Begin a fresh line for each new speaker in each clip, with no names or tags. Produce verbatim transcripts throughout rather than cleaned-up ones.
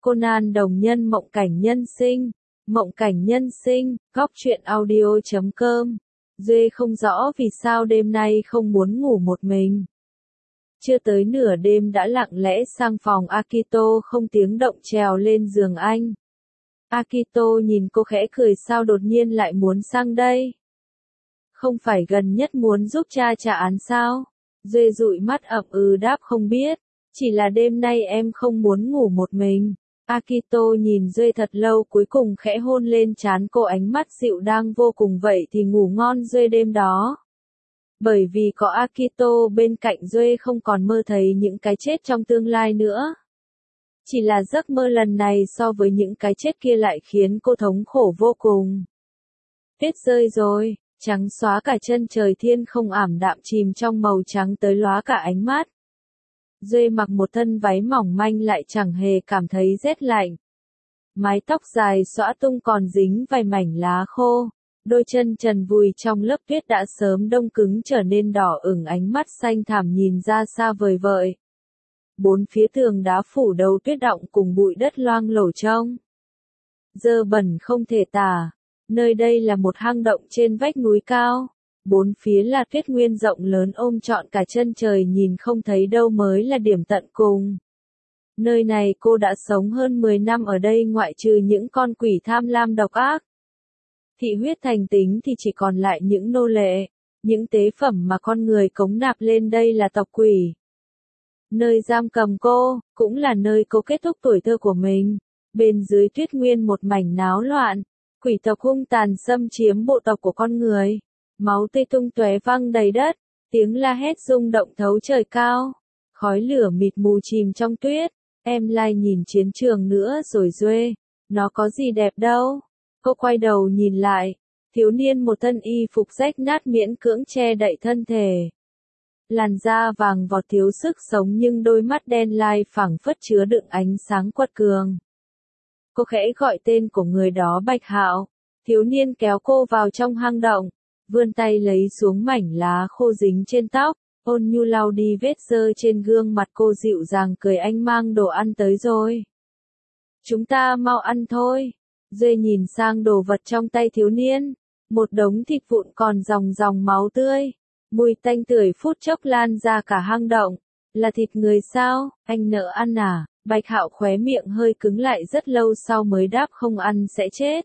Conan đồng nhân mộng cảnh nhân sinh, mộng cảnh nhân sinh, góc truyện audio chấm com. Duê không rõ vì sao đêm nay không muốn ngủ một mình. Chưa tới nửa đêm đã lặng lẽ sang phòng Akito không tiếng động trèo lên giường anh. Akito nhìn cô khẽ cười, sao đột nhiên lại muốn sang đây? Không phải gần nhất muốn giúp cha trả án sao? Duê dụi mắt ậm ừ đáp không biết, chỉ là đêm nay em không muốn ngủ một mình. Akito nhìn Duê thật lâu, cuối cùng khẽ hôn lên trán cô, ánh mắt dịu dàng vô cùng. Vậy thì ngủ ngon Duê đêm đó. Bởi vì có Akito bên cạnh, Duê không còn mơ thấy những cái chết trong tương lai nữa. Chỉ là giấc mơ lần này so với những cái chết kia lại khiến cô thống khổ vô cùng. Tuyết rơi rồi, trắng xóa cả chân trời, thiên không ảm đạm chìm trong màu trắng tới lóa cả ánh mắt. Duê mặc một thân váy mỏng manh lại chẳng hề cảm thấy rét lạnh. Mái tóc dài xõa tung còn dính vài mảnh lá khô. Đôi chân trần vùi trong lớp tuyết đã sớm đông cứng trở nên đỏ ửng, ánh mắt xanh thẳm nhìn ra xa vời vợi. Bốn phía tường đá phủ đầu tuyết đọng cùng bụi đất loang lổ trông dơ bẩn không thể tả. Nơi đây là một hang động trên vách núi cao. Bốn phía là tuyết nguyên rộng lớn ôm trọn cả chân trời, nhìn không thấy đâu mới là điểm tận cùng. Nơi này cô đã sống hơn mười năm ở đây, ngoại trừ những con quỷ tham lam độc ác. Thị huyết thành tính thì chỉ còn lại những nô lệ, những tế phẩm mà con người cống nạp lên đây là tộc quỷ. Nơi giam cầm cô, cũng là nơi cô kết thúc tuổi thơ của mình. Bên dưới tuyết nguyên một mảnh náo loạn, quỷ tộc hung tàn xâm chiếm bộ tộc của con người. Máu tươi tung tóe văng đầy đất, tiếng la hét rung động thấu trời cao. Khói lửa mịt mù chìm trong tuyết. Em lại nhìn chiến trường nữa rồi Duê, nó có gì đẹp đâu. Cô quay đầu nhìn lại, thiếu niên một thân y phục rách nát miễn cưỡng che đậy thân thể. Làn da vàng vọt thiếu sức sống, nhưng đôi mắt đen lai phảng phất chứa đựng ánh sáng quật cường. Cô khẽ gọi tên của người đó, Bạch Hạo. Thiếu niên kéo cô vào trong hang động, vươn tay lấy xuống mảnh lá khô dính trên tóc, ôn nhu lau đi vết dơ trên gương mặt cô, dịu dàng cười, anh mang đồ ăn tới rồi. Chúng ta mau ăn thôi. Duê nhìn sang đồ vật trong tay thiếu niên, một đống thịt vụn còn dòng dòng máu tươi, mùi tanh tưởi phút chốc lan ra cả hang động. Là thịt người sao, anh nỡ ăn à? Bạch Hạo khóe miệng hơi cứng lại, rất lâu sau mới đáp không ăn sẽ chết.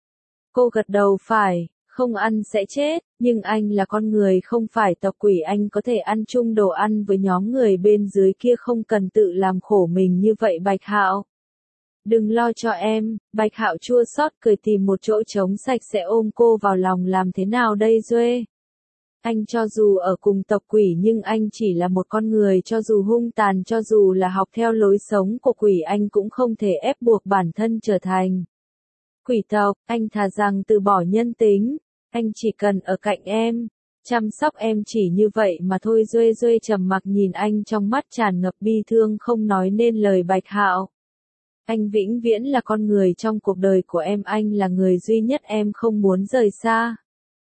Cô gật đầu, phải, không ăn sẽ chết, nhưng anh là con người không phải tộc quỷ, anh có thể ăn chung đồ ăn với nhóm người bên dưới kia, không cần tự làm khổ mình như vậy Bạch Hạo. Đừng lo cho em, Bạch Hạo chua xót cười, tìm một chỗ trống sạch sẽ ôm cô vào lòng. Làm thế nào đây Duê? Anh cho dù ở cùng tộc quỷ nhưng anh chỉ là một con người, cho dù hung tàn, cho dù là học theo lối sống của quỷ, anh cũng không thể ép buộc bản thân trở thành quỷ tộc. Anh thà rằng từ bỏ nhân tính, anh chỉ cần ở cạnh em, chăm sóc em, chỉ như vậy mà thôi. Duê Duê trầm mặc nhìn anh, trong mắt tràn ngập bi thương không nói nên lời. Bạch Hạo, anh vĩnh viễn là con người trong cuộc đời của em, anh là người duy nhất em không muốn rời xa.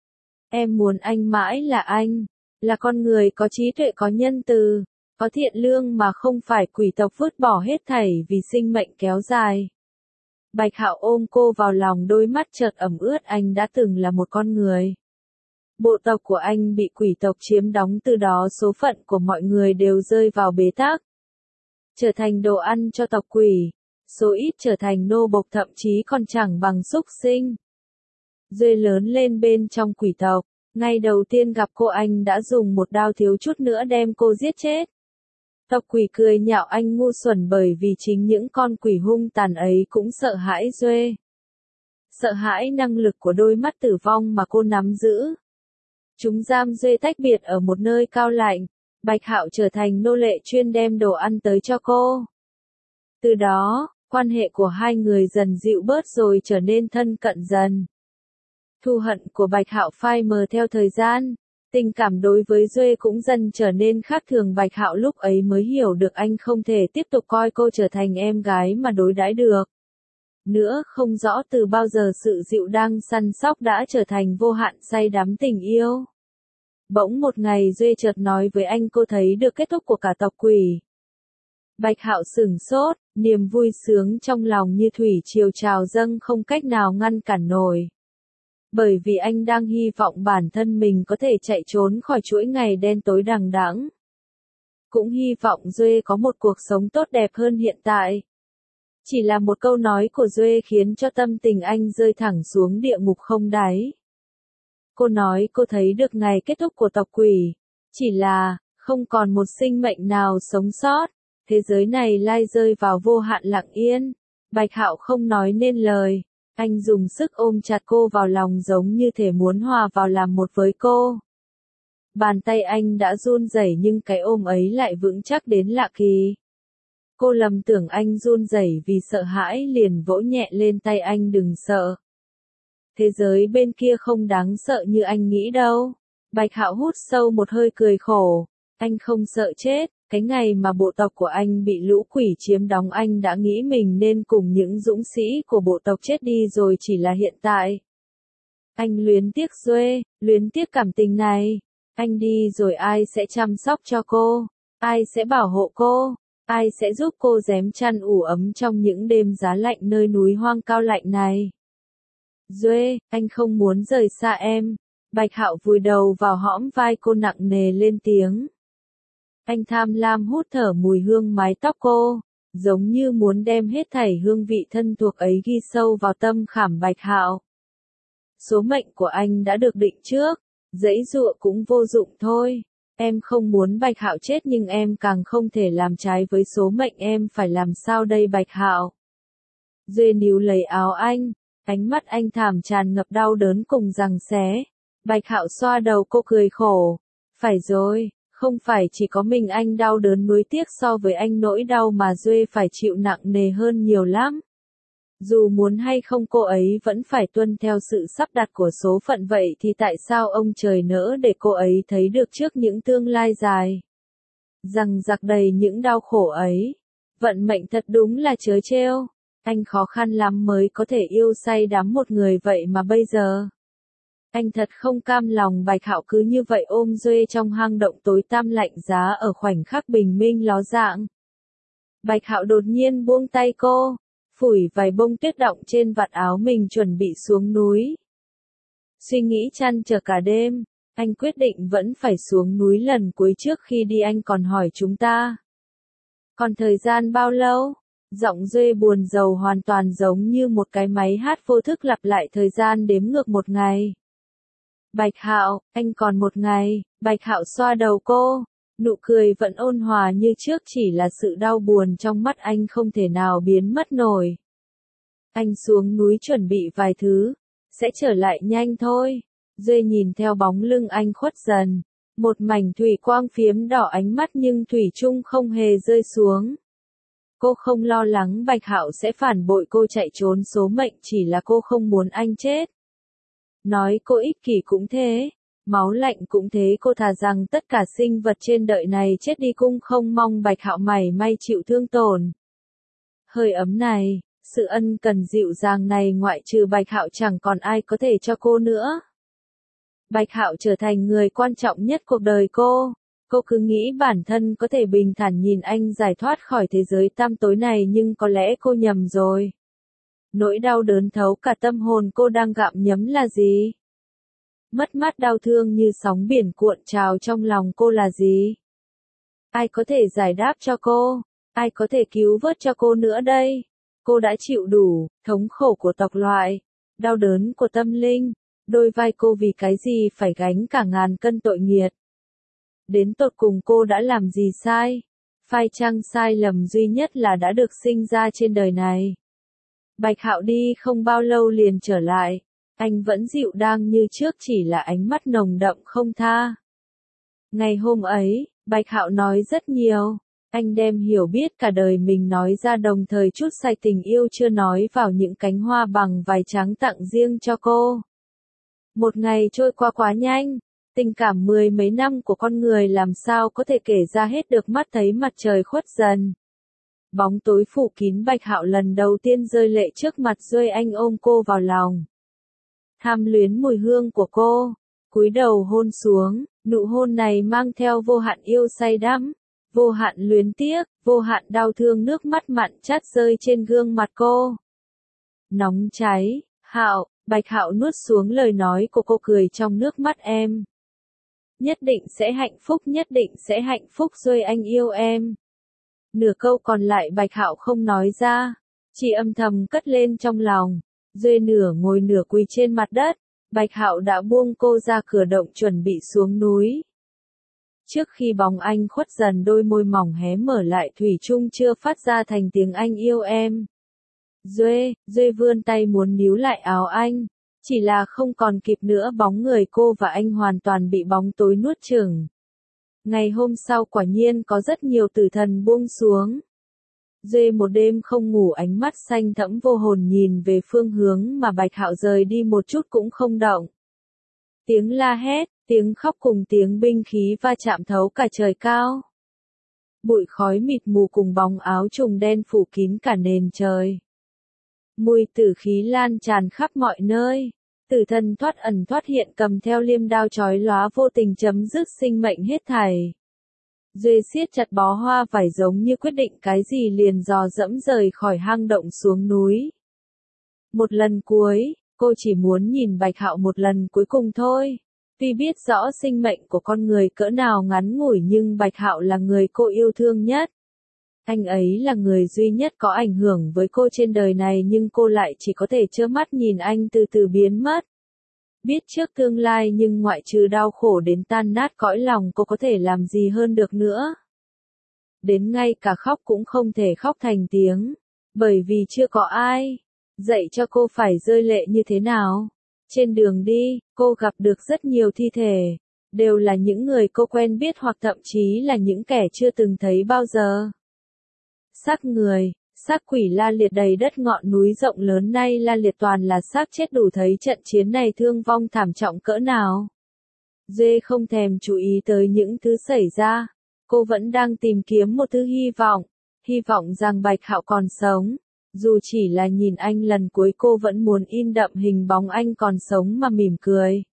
Em muốn anh mãi là anh, là con người có trí tuệ, có nhân từ, có thiện lương, mà không phải quỷ tộc vứt bỏ hết thảy vì sinh mệnh kéo dài. Bạch Hạo ôm cô vào lòng, đôi mắt chợt ẩm ướt, anh đã từng là một con người. Bộ tộc của anh bị quỷ tộc chiếm đóng, từ đó số phận của mọi người đều rơi vào bế tắc. Trở thành đồ ăn cho tộc quỷ. Số ít trở thành nô bộc, thậm chí còn chẳng bằng súc sinh. Duê lớn lên bên trong quỷ tộc, ngày đầu tiên gặp cô anh đã dùng một đao thiếu chút nữa đem cô giết chết. Tộc quỷ cười nhạo anh ngu xuẩn, bởi vì chính những con quỷ hung tàn ấy cũng sợ hãi Duê. Sợ hãi năng lực của đôi mắt tử vong mà cô nắm giữ. Chúng giam Duê tách biệt ở một nơi cao lạnh. Bạch Hạo trở thành nô lệ chuyên đem đồ ăn tới cho cô. Từ đó, quan hệ của hai người dần dịu bớt rồi trở nên thân cận dần. Thù hận của Bạch Hạo phai mờ theo thời gian, tình cảm đối với Duê cũng dần trở nên khác thường. Bạch Hạo lúc ấy mới hiểu được anh không thể tiếp tục coi cô trở thành em gái mà đối đãi được. Nữa, không rõ từ bao giờ sự dịu dàng săn sóc đã trở thành vô hạn say đắm tình yêu. Bỗng một ngày Duê chợt nói với anh cô thấy được kết thúc của cả tộc quỷ. Bạch Hạo sửng sốt, niềm vui sướng trong lòng như thủy triều trào dâng không cách nào ngăn cản nổi. Bởi vì anh đang hy vọng bản thân mình có thể chạy trốn khỏi chuỗi ngày đen tối đằng đẵng. Cũng hy vọng Duệ có một cuộc sống tốt đẹp hơn hiện tại. Chỉ là một câu nói của Duệ khiến cho tâm tình anh rơi thẳng xuống địa ngục không đáy. Cô nói cô thấy được ngày kết thúc của tộc quỷ. Chỉ là, không còn một sinh mệnh nào sống sót. Thế giới này lai rơi vào vô hạn lặng yên. Bạch Hạo không nói nên lời. Anh dùng sức ôm chặt cô vào lòng giống như thể muốn hòa vào làm một với cô. Bàn tay anh đã run rẩy nhưng cái ôm ấy lại vững chắc đến lạ kỳ. Cô lầm tưởng anh run rẩy vì sợ hãi liền vỗ nhẹ lên tay anh đừng sợ. Thế giới bên kia không đáng sợ như anh nghĩ đâu. Bạch Hạo hút sâu một hơi cười khổ. Anh không sợ chết. Cái ngày mà bộ tộc của anh bị lũ quỷ chiếm đóng anh đã nghĩ mình nên cùng những dũng sĩ của bộ tộc chết đi rồi chỉ là hiện tại. Anh luyến tiếc Duệ, luyến tiếc cảm tình này. Anh đi rồi ai sẽ chăm sóc cho cô? Ai sẽ bảo hộ cô? Ai sẽ giúp cô rém chăn ủ ấm trong những đêm giá lạnh nơi núi hoang cao lạnh này? Duệ, anh không muốn rời xa em. Bạch Hạo vùi đầu vào hõm vai cô nặng nề lên tiếng. Anh tham lam hút thở mùi hương mái tóc cô, giống như muốn đem hết thảy hương vị thân thuộc ấy ghi sâu vào tâm khảm Bạch Hạo. Số mệnh của anh đã được định trước, giãy giụa cũng vô dụng thôi. Em không muốn Bạch Hạo chết nhưng em càng không thể làm trái với số mệnh em phải làm sao đây Bạch Hạo. Duệ níu lấy áo anh, ánh mắt anh thảm tràn ngập đau đớn cùng giằng xé. Bạch Hạo xoa đầu cô cười khổ. Phải rồi. Không phải chỉ có mình anh đau đớn nuối tiếc so với anh nỗi đau mà Duệ phải chịu nặng nề hơn nhiều lắm. Dù muốn hay không cô ấy vẫn phải tuân theo sự sắp đặt của số phận vậy thì tại sao ông trời nỡ để cô ấy thấy được trước những tương lai dài. Rằng giặc đầy những đau khổ ấy. Vận mệnh thật đúng là trớ trêu. Anh khó khăn lắm mới có thể yêu say đắm một người vậy mà bây giờ. Anh thật không cam lòng Bạch Hạo cứ như vậy ôm Duệ trong hang động tối tăm lạnh giá ở khoảnh khắc bình minh ló dạng. Bạch Hạo đột nhiên buông tay cô, phủi vài bông tuyết đọng trên vạt áo mình chuẩn bị xuống núi. Suy nghĩ trăn trở cả đêm, anh quyết định vẫn phải xuống núi lần cuối trước khi đi anh còn hỏi chúng ta. Còn thời gian bao lâu? Giọng Duệ buồn rầu hoàn toàn giống như một cái máy hát vô thức lặp lại thời gian đếm ngược một ngày. Bạch Hạo, anh còn một ngày. Bạch Hạo xoa đầu cô, nụ cười vẫn ôn hòa như trước chỉ là sự đau buồn trong mắt anh không thể nào biến mất nổi. Anh xuống núi chuẩn bị vài thứ, sẽ trở lại nhanh thôi. Duệ nhìn theo bóng lưng anh khuất dần, một mảnh thủy quang phiếm đỏ ánh mắt nhưng thủy chung không hề rơi xuống. Cô không lo lắng Bạch Hạo sẽ phản bội cô chạy trốn số mệnh chỉ là cô không muốn anh chết. Nói cô ích kỷ cũng thế, máu lạnh cũng thế cô thà rằng tất cả sinh vật trên đời này chết đi cũng không mong Bạch Hạo mảy may chịu thương tổn. Hơi ấm này, sự ân cần dịu dàng này ngoại trừ Bạch Hạo chẳng còn ai có thể cho cô nữa. Bạch Hạo trở thành người quan trọng nhất cuộc đời cô. Cô cứ nghĩ bản thân có thể bình thản nhìn anh giải thoát khỏi thế giới tăm tối này nhưng có lẽ cô nhầm rồi. Nỗi đau đớn thấu cả tâm hồn cô đang gặm nhấm là gì? Mất mát đau thương như sóng biển cuộn trào trong lòng cô là gì? Ai có thể giải đáp cho cô? Ai có thể cứu vớt cho cô nữa đây? Cô đã chịu đủ, thống khổ của tộc loại, đau đớn của tâm linh, đôi vai cô vì cái gì phải gánh cả ngàn cân tội nghiệt. Đến tột cùng cô đã làm gì sai? Phải chăng sai lầm duy nhất là đã được sinh ra trên đời này? Bạch Hạo đi không bao lâu liền trở lại, anh vẫn dịu dàng như trước chỉ là ánh mắt nồng đậm không tha. Ngày hôm ấy, Bạch Hạo nói rất nhiều, anh đem hiểu biết cả đời mình nói ra đồng thời chút say tình yêu chưa nói vào những cánh hoa bằng vải trắng tặng riêng cho cô. Một ngày trôi qua quá nhanh, tình cảm mười mấy năm của con người làm sao có thể kể ra hết được mắt thấy mặt trời khuất dần. Bóng tối phủ kín Bạch Hạo lần đầu tiên rơi lệ trước mặt Duệ anh ôm cô vào lòng. Tham luyến mùi hương của cô, cúi đầu hôn xuống, nụ hôn này mang theo vô hạn yêu say đắm. vô hạn luyến tiếc, vô hạn đau thương nước mắt mặn chát rơi trên gương mặt cô. Nóng cháy, Hạo, Bạch Hạo nuốt xuống lời nói của cô cười trong nước mắt em. Nhất định sẽ hạnh phúc, nhất định sẽ hạnh phúc rồi anh yêu em. Nửa câu còn lại Bạch Hạo không nói ra, chỉ âm thầm cất lên trong lòng. Duy nửa ngồi nửa quỳ trên mặt đất, Bạch Hạo đã buông cô ra cửa động chuẩn bị xuống núi. Trước khi bóng anh khuất dần đôi môi mỏng hé mở lại thủy chung chưa phát ra thành tiếng anh yêu em. Duy, Duy vươn tay muốn níu lại áo anh, chỉ là không còn kịp nữa bóng người cô và anh hoàn toàn bị bóng tối nuốt chửng. Ngày hôm sau quả nhiên có rất nhiều tử thần buông xuống. Duy một đêm không ngủ ánh mắt xanh thẫm vô hồn nhìn về phương hướng mà Bạch Hạo rời đi một chút cũng không động. Tiếng la hét, tiếng khóc cùng tiếng binh khí va chạm thấu cả trời cao. Bụi khói mịt mù cùng bóng áo trùng đen phủ kín cả nền trời. Mùi tử khí lan tràn khắp mọi nơi. Tử thần thoát ẩn thoát hiện cầm theo liêm đao chói lóa vô tình chấm dứt sinh mệnh hết thảy. Duy siết chặt bó hoa vải giống như quyết định cái gì liền dò dẫm rời khỏi hang động xuống núi. Một lần cuối, cô chỉ muốn nhìn Bạch Hạo một lần cuối cùng thôi. Tuy biết rõ sinh mệnh của con người cỡ nào ngắn ngủi nhưng Bạch Hạo là người cô yêu thương nhất. Anh ấy là người duy nhất có ảnh hưởng với cô trên đời này nhưng cô lại chỉ có thể trơ mắt nhìn anh từ từ biến mất. Biết trước tương lai nhưng ngoại trừ đau khổ đến tan nát cõi lòng cô có thể làm gì hơn được nữa. Đến ngay cả khóc cũng không thể khóc thành tiếng, bởi vì chưa có ai dạy cho cô phải rơi lệ như thế nào. Trên đường đi, cô gặp được rất nhiều thi thể, đều là những người cô quen biết hoặc thậm chí là những kẻ chưa từng thấy bao giờ. Xác người, xác quỷ la liệt đầy đất ngọn núi rộng lớn nay la liệt toàn là xác chết đủ thấy trận chiến này thương vong thảm trọng cỡ nào. Dê không thèm chú ý tới những thứ xảy ra, cô vẫn đang tìm kiếm một thứ hy vọng, hy vọng rằng Bạch Hạo còn sống. Dù chỉ là nhìn anh lần cuối cô vẫn muốn in đậm hình bóng anh còn sống mà mỉm cười.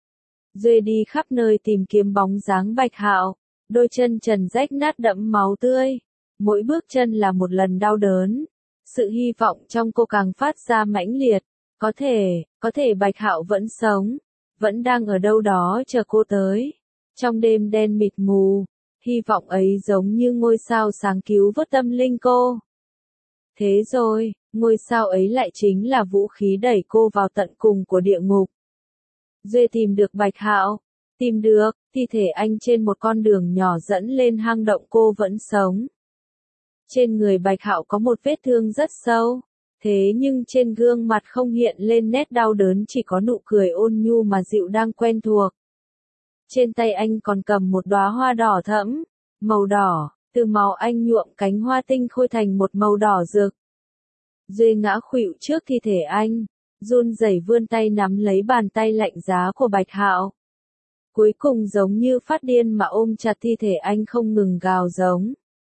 Dê đi khắp nơi tìm kiếm bóng dáng Bạch Hạo, đôi chân trần rách nát đẫm máu tươi. Mỗi bước chân là một lần đau đớn. Sự hy vọng trong cô càng phát ra mãnh liệt. Có thể, có thể Bạch Hạo vẫn sống, vẫn đang ở đâu đó chờ cô tới. Trong đêm đen mịt mù, hy vọng ấy giống như ngôi sao sáng cứu vớt tâm linh cô. Thế rồi, ngôi sao ấy lại chính là vũ khí đẩy cô vào tận cùng của địa ngục. Duy tìm được Bạch Hạo, tìm được, thi thể anh trên một con đường nhỏ dẫn lên hang động cô vẫn sống. Trên người Bạch Hạo có một vết thương rất sâu, thế nhưng trên gương mặt không hiện lên nét đau đớn chỉ có nụ cười ôn nhu mà dịu đang quen thuộc. Trên tay anh còn cầm một đóa hoa đỏ thẫm, màu đỏ, từ màu anh nhuộm cánh hoa tinh khôi thành một màu đỏ rực. Duy ngã khuỵu trước thi thể anh, run rẩy vươn tay nắm lấy bàn tay lạnh giá của Bạch Hạo. Cuối cùng giống như phát điên mà ôm chặt thi thể anh không ngừng gào giống.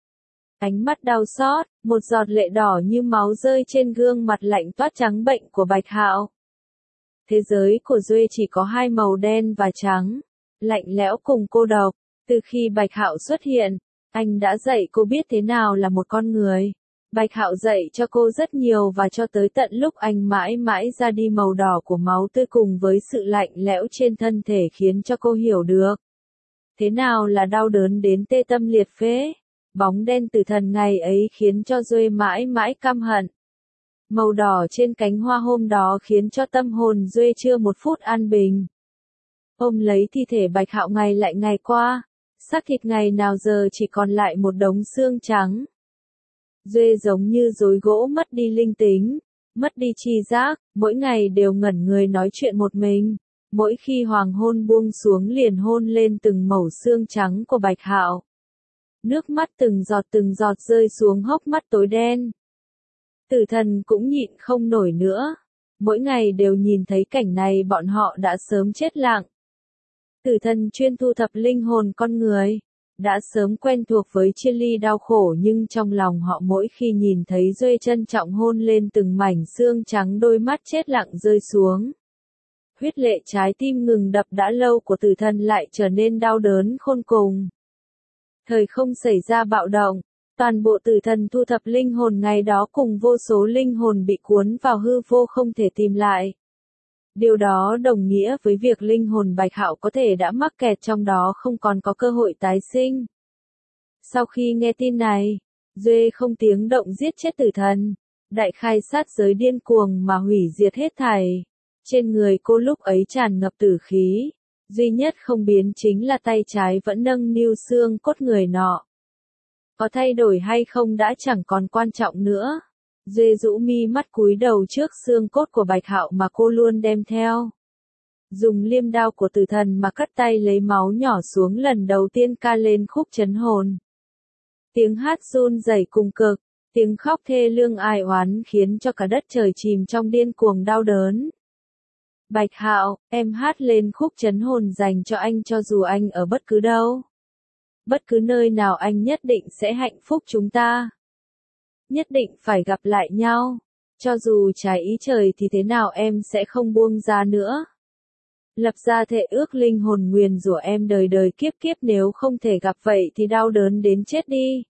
Ánh mắt đau xót, một giọt lệ đỏ như máu rơi trên gương mặt lạnh toát trắng bệnh của Bạch Hạo. Thế giới của Duy chỉ có hai màu đen và trắng, lạnh lẽo cùng cô độc. Từ khi Bạch Hạo xuất hiện, anh đã dạy cô biết thế nào là một con người. Bạch Hạo dạy cho cô rất nhiều và cho tới tận lúc anh mãi mãi ra đi màu đỏ của máu tươi cùng với sự lạnh lẽo trên thân thể khiến cho cô hiểu được. Thế nào là đau đớn đến tê tâm liệt phế. Bóng đen tử thần ngày ấy khiến cho Duy mãi mãi căm hận. Màu đỏ trên cánh hoa hôm đó khiến cho tâm hồn Duy chưa một phút an bình. Ôm lấy thi thể Bạch Hạo ngày lại ngày qua, xác thịt ngày nào giờ chỉ còn lại một đống xương trắng. Duy giống như rối gỗ mất đi linh tính, mất đi tri giác, mỗi ngày đều ngẩn người nói chuyện một mình. Mỗi khi hoàng hôn buông xuống liền hôn lên từng mẩu xương trắng của Bạch Hạo. Nước mắt từng giọt từng giọt rơi xuống hốc mắt tối đen. Tử thần cũng nhịn không nổi nữa. Mỗi ngày đều nhìn thấy cảnh này bọn họ đã sớm chết lặng. Tử thần chuyên thu thập linh hồn con người, đã sớm quen thuộc với chia ly đau khổ nhưng trong lòng họ mỗi khi nhìn thấy Duy trân trọng hôn lên từng mảnh xương trắng đôi mắt chết lặng rơi xuống. Huyết lệ trái tim ngừng đập đã lâu của tử thần lại trở nên đau đớn khôn cùng. Thời không xảy ra bạo động, toàn bộ tử thần thu thập linh hồn ngày đó cùng vô số linh hồn bị cuốn vào hư vô không thể tìm lại. Điều đó đồng nghĩa với việc linh hồn Bạch Hạo có thể đã mắc kẹt trong đó không còn có cơ hội tái sinh. Sau khi nghe tin này, Duệ không tiếng động giết chết tử thần, đại khai sát giới điên cuồng mà hủy diệt hết thảy. Trên người cô lúc ấy tràn ngập tử khí, duy nhất không biến chính là tay trái vẫn nâng niu xương cốt người nọ. Có thay đổi hay không đã chẳng còn quan trọng nữa. Duệ rũ mi mắt cúi đầu trước xương cốt của Bạch Hạo mà cô luôn đem theo. Dùng liêm đao của tử thần mà cắt tay lấy máu nhỏ xuống lần đầu tiên ca lên khúc trấn hồn. Tiếng hát run rẩy cùng cực, tiếng khóc thê lương ai oán khiến cho cả đất trời chìm trong điên cuồng đau đớn. Bạch Hạo, em hát lên khúc trấn hồn dành cho anh cho dù anh ở bất cứ đâu. Bất cứ nơi nào anh nhất định sẽ hạnh phúc chúng ta. Nhất định phải gặp lại nhau. Cho dù trái ý trời thì thế nào em sẽ không buông ra nữa. Lập ra thệ ước linh hồn nguyền rủa em đời đời kiếp kiếp nếu không thể gặp vậy thì đau đớn đến chết đi.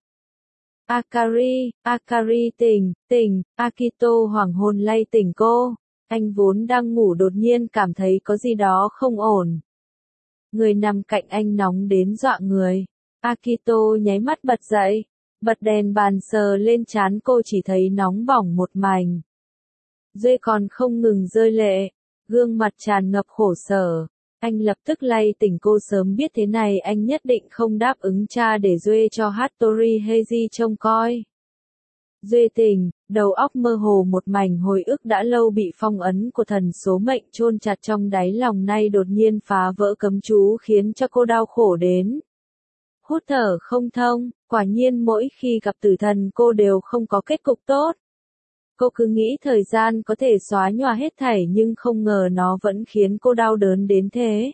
Akari, Akari tỉnh, tỉnh, Akito hoàng hồn lay tỉnh cô. Anh vốn đang ngủ đột nhiên cảm thấy có gì đó không ổn. Người nằm cạnh anh nóng đến dọa người. Akito nháy mắt bật dậy, bật đèn bàn sờ lên trán cô chỉ thấy nóng bỏng một mảnh. Duệ còn không ngừng rơi lệ, gương mặt tràn ngập khổ sở. Anh lập tức lay tỉnh cô sớm biết thế này anh nhất định không đáp ứng cha để Duệ cho Hattori Heiji trông coi. Duệ tỉnh, đầu óc mơ hồ một mảnh hồi ức đã lâu bị phong ấn của thần số mệnh chôn chặt trong đáy lòng nay đột nhiên phá vỡ cấm chú khiến cho cô đau khổ đến. Hút thở không thông, quả nhiên mỗi khi gặp tử thần cô đều không có kết cục tốt. Cô cứ nghĩ thời gian có thể xóa nhòa hết thảy nhưng không ngờ nó vẫn khiến cô đau đớn đến thế.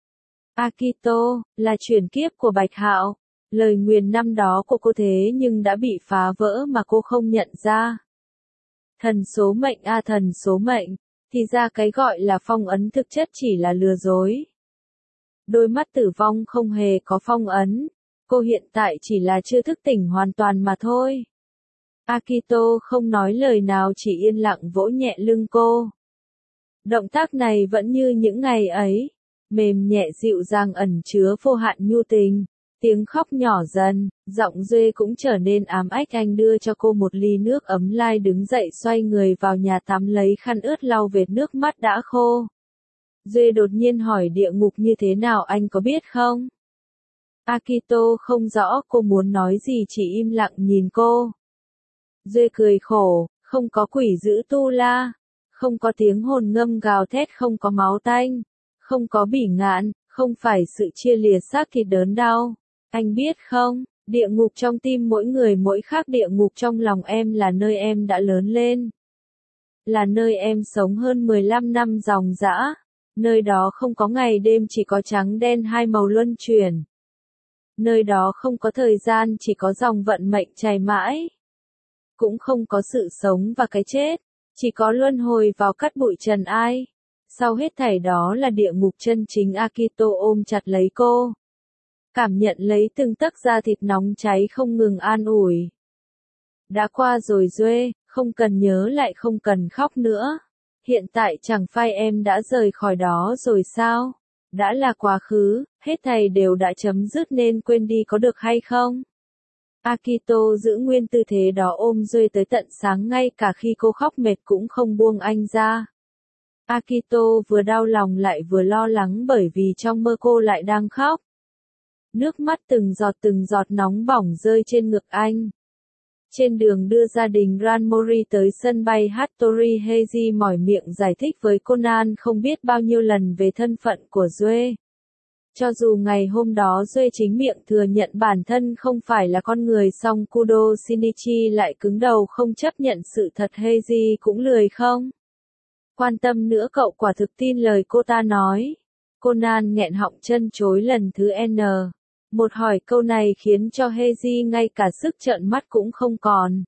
Akito, là chuyển kiếp của Bạch Hạo. Lời nguyền năm đó của cô thế nhưng đã bị phá vỡ mà cô không nhận ra. Thần số mệnh a à, thần số mệnh, thì ra cái gọi là phong ấn thực chất chỉ là lừa dối. Đôi mắt tử vong không hề có phong ấn, cô hiện tại chỉ là chưa thức tỉnh hoàn toàn mà thôi. Akito không nói lời nào chỉ yên lặng vỗ nhẹ lưng cô. Động tác này vẫn như những ngày ấy, mềm nhẹ dịu dàng ẩn chứa vô hạn nhu tình. Tiếng khóc nhỏ dần, giọng Duệ cũng trở nên ám ách anh đưa cho cô một ly nước ấm lai đứng dậy xoay người vào nhà tắm lấy khăn ướt lau vệt nước mắt đã khô. Duệ đột nhiên hỏi địa ngục như thế nào anh có biết không? Akito không rõ cô muốn nói gì chỉ im lặng nhìn cô. Duệ cười khổ, không có quỷ dữ tu la, không có tiếng hồn ngâm gào thét không có máu tanh, không có bỉ ngạn, không phải sự chia lìa xác thịt đớn đau. Anh biết không, địa ngục trong tim mỗi người mỗi khác địa ngục trong lòng em là nơi em đã lớn lên. Là nơi em sống hơn mười lăm năm dòng dã. Nơi đó không có ngày đêm chỉ có trắng đen hai màu luân chuyển. Nơi đó không có thời gian chỉ có dòng vận mệnh chảy mãi. Cũng không có sự sống và cái chết, chỉ có luân hồi vào cát bụi trần ai. Sau hết thảy đó là địa ngục chân chính. Akito ôm chặt lấy cô. Cảm nhận lấy từng tấc da thịt nóng cháy không ngừng an ủi. Đã qua rồi Duệ, không cần nhớ lại không cần khóc nữa. Hiện tại chẳng phải em đã rời khỏi đó rồi sao? Đã là quá khứ, hết thảy đều đã chấm dứt nên quên đi có được hay không? Akito giữ nguyên tư thế đó ôm Duệ tới tận sáng ngay cả khi cô khóc mệt cũng không buông anh ra. Akito vừa đau lòng lại vừa lo lắng bởi vì trong mơ cô lại đang khóc. Nước mắt từng giọt từng giọt nóng bỏng rơi trên ngực anh. Trên đường đưa gia đình Ranmori tới sân bay Hattori Heiji mỏi miệng giải thích với Conan không biết bao nhiêu lần về thân phận của Duệ. Cho dù ngày hôm đó Duệ chính miệng thừa nhận bản thân không phải là con người song Kudo Shinichi lại cứng đầu không chấp nhận sự thật Heiji cũng lười không. Quan tâm nữa cậu quả thực tin lời cô ta nói. Conan nghẹn họng chân chối lần thứ N. Một hỏi câu này khiến cho Heiji ngay cả sức trợn mắt cũng không còn.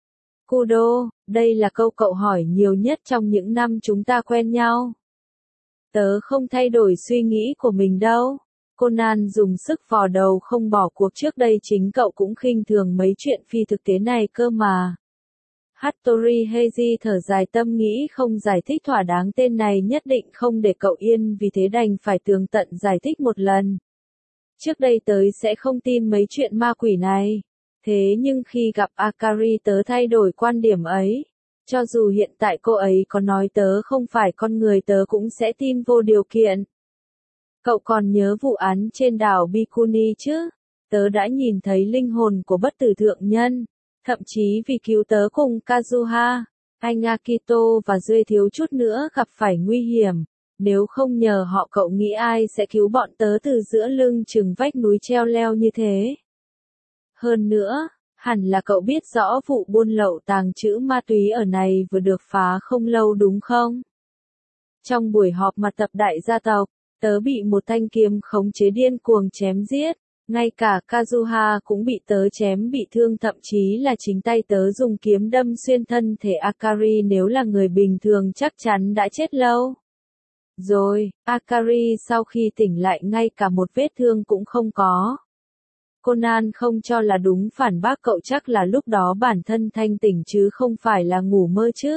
Kudo, đây là câu cậu hỏi nhiều nhất trong những năm chúng ta quen nhau. Tớ không thay đổi suy nghĩ của mình đâu. Conan dùng sức vò đầu không bỏ cuộc, trước đây chính cậu cũng khinh thường mấy chuyện phi thực tế này cơ mà. Hattori Heiji thở dài tâm nghĩ không giải thích thỏa đáng tên này nhất định không để cậu yên, vì thế đành phải tường tận giải thích một lần. Trước đây tớ sẽ không tin mấy chuyện ma quỷ này. Thế nhưng khi gặp Akari tớ thay đổi quan điểm ấy. Cho dù hiện tại cô ấy có nói tớ không phải con người tớ cũng sẽ tin vô điều kiện. Cậu còn nhớ vụ án trên đảo Bikuni chứ? Tớ đã nhìn thấy linh hồn của bất tử thượng nhân. Thậm chí vì cứu tớ cùng Kazuha, anh Akito và Duy thiếu chút nữa gặp phải nguy hiểm. Nếu không nhờ họ cậu nghĩ ai sẽ cứu bọn tớ từ giữa lưng chừng vách núi treo leo như thế? Hơn nữa, hẳn là cậu biết rõ vụ buôn lậu tàng trữ ma túy ở này vừa được phá không lâu đúng không? Trong buổi họp mặt tập đại gia tộc, tớ bị một thanh kiếm khống chế điên cuồng chém giết. Ngay cả Kazuha cũng bị tớ chém bị thương, thậm chí là chính tay tớ dùng kiếm đâm xuyên thân thể Akari, nếu là người bình thường chắc chắn đã chết lâu. Rồi, Akari sau khi tỉnh lại ngay cả một vết thương cũng không có. Conan không cho là đúng, phản bác cậu chắc là lúc đó bản thân thanh tỉnh chứ không phải là ngủ mơ chứ.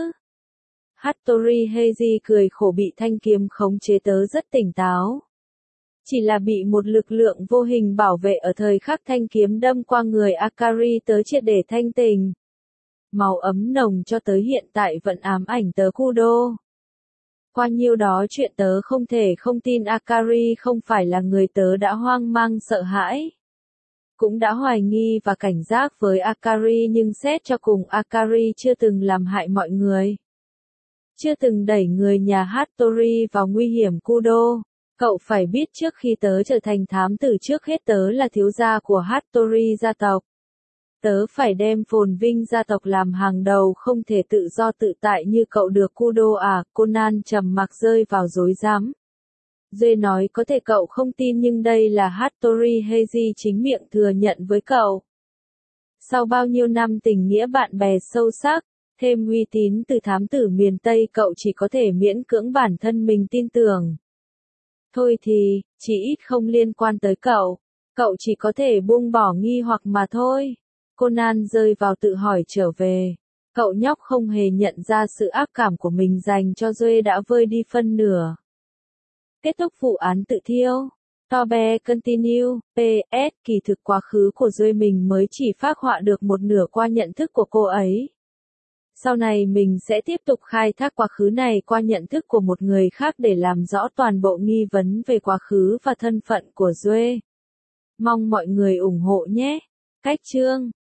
Hattori Heiji cười khổ, bị thanh kiếm khống chế tớ rất tỉnh táo. Chỉ là bị một lực lượng vô hình bảo vệ ở thời khắc thanh kiếm đâm qua người Akari tớ triệt để thanh tỉnh. Máu ấm nồng cho tới hiện tại vẫn ám ảnh tớ Kudo. Qua nhiêu đó chuyện tớ không thể không tin Akari không phải là người, tớ đã hoang mang sợ hãi. Cũng đã hoài nghi và cảnh giác với Akari, nhưng xét cho cùng Akari chưa từng làm hại mọi người. Chưa từng đẩy người nhà Hattori vào nguy hiểm Kudo. Cậu phải biết trước khi tớ trở thành thám tử, trước hết tớ là thiếu gia của Hattori gia tộc. Tớ phải đem phồn vinh gia tộc làm hàng đầu, không thể tự do tự tại như cậu được Kudo à. Conan trầm mặc rơi vào rối rắm. Duy nói có thể cậu không tin, nhưng đây là Hattori Heiji chính miệng thừa nhận với cậu. Sau bao nhiêu năm tình nghĩa bạn bè sâu sắc, thêm uy tín từ thám tử miền Tây, cậu chỉ có thể miễn cưỡng bản thân mình tin tưởng. Thôi thì, chỉ ít không liên quan tới cậu. Cậu chỉ có thể buông bỏ nghi hoặc mà thôi. Conan rơi vào tự hỏi trở về. Cậu nhóc không hề nhận ra sự ác cảm của mình dành cho Duy đã vơi đi phân nửa. Kết thúc vụ án tự thiêu. Tobe continue. pê ét Kỳ thực quá khứ của Duy mình mới chỉ phác họa được một nửa qua nhận thức của cô ấy. Sau này mình sẽ tiếp tục khai thác quá khứ này qua nhận thức của một người khác để làm rõ toàn bộ nghi vấn về quá khứ và thân phận của Duy. Mong mọi người ủng hộ nhé. Cách chương